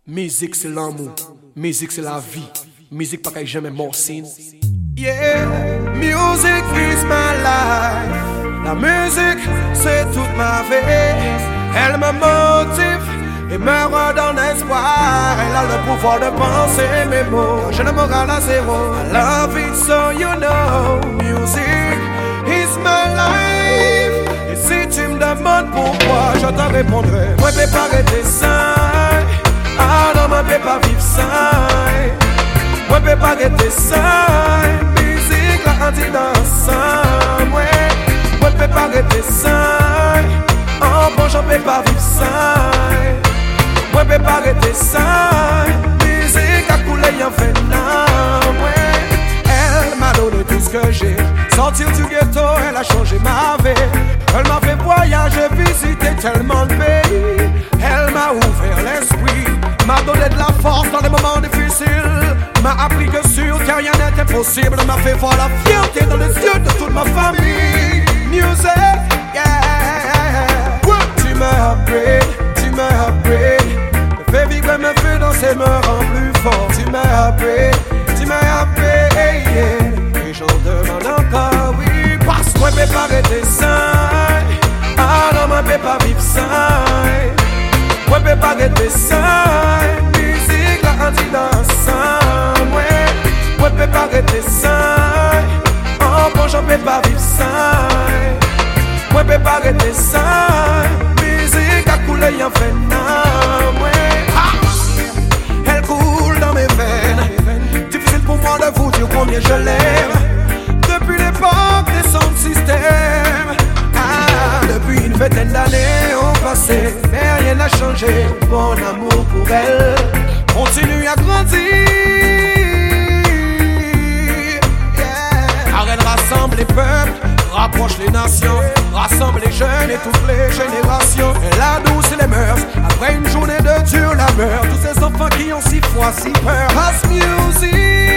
Musique c'est l'amour, musique c'est la vie, musique pas qu'elle jamais morcine. Yeah, music is my life. La musique c'est toute ma vie. Elle me motive et me redonne espoir. Elle a le pouvoir de penser mes mots. Quand j'ai le moral à zéro, I love it so you know. Music is my life. Et si tu me demandes pourquoi, je te répondrai. Moi je peux pas rester sain. Ah non, moi je peux pas vivre sain. Moi je peux pas rester sain. Musique la anti-dansant. Moi je peux pas rester sain. En bon, je peux pas vivre sain. Moi je peux pas rester sain. Musique a coulé en fait non. Elle m'a donné tout ce que j'ai. Sortir du ghetto, elle a changé ma vie. Elle m'a fait voyager, visiter tellement de pays. Elle m'a ouvert l'esprit, m'a donné de la force dans les moments difficiles. M'a appris que sur terre rien n'est impossible. M'a fait voir la fierté dans les yeux de toute ma famille. Music, yeah. Tu me upgrade, tu me upgrade. Me fais vibrer, me fait danser, me rend plus fort. Tu me upgrade, tu me upgrade, yeah. Et j'en demande encore, oui. Parce que moi je peux pas rester sain. Ah non, moi je peux pas vivre sain. Moi je peux pas rester sain. Musique la anti-dansant. Moi je peux pas rester sain. En bon, je peux pas vivre sain. Moi je peux pas rester sain. Musique a coulé en fait non. Elle coule dans mes veines. Difficile pour moi de vous dire combien je l'aime. Depuis l'époque des sons de système. Depuis une vingtaine d'années ont passé, mais rien n'a changé. Mon amour pour elle continue à grandir. Car elle rassemble les peuples, rapproche les nations, rassemble les jeunes et toutes les générations. Elle adoucit les mœurs après une journée de dure labeur. Tous ces enfants qui ont si froid, si peur. House music.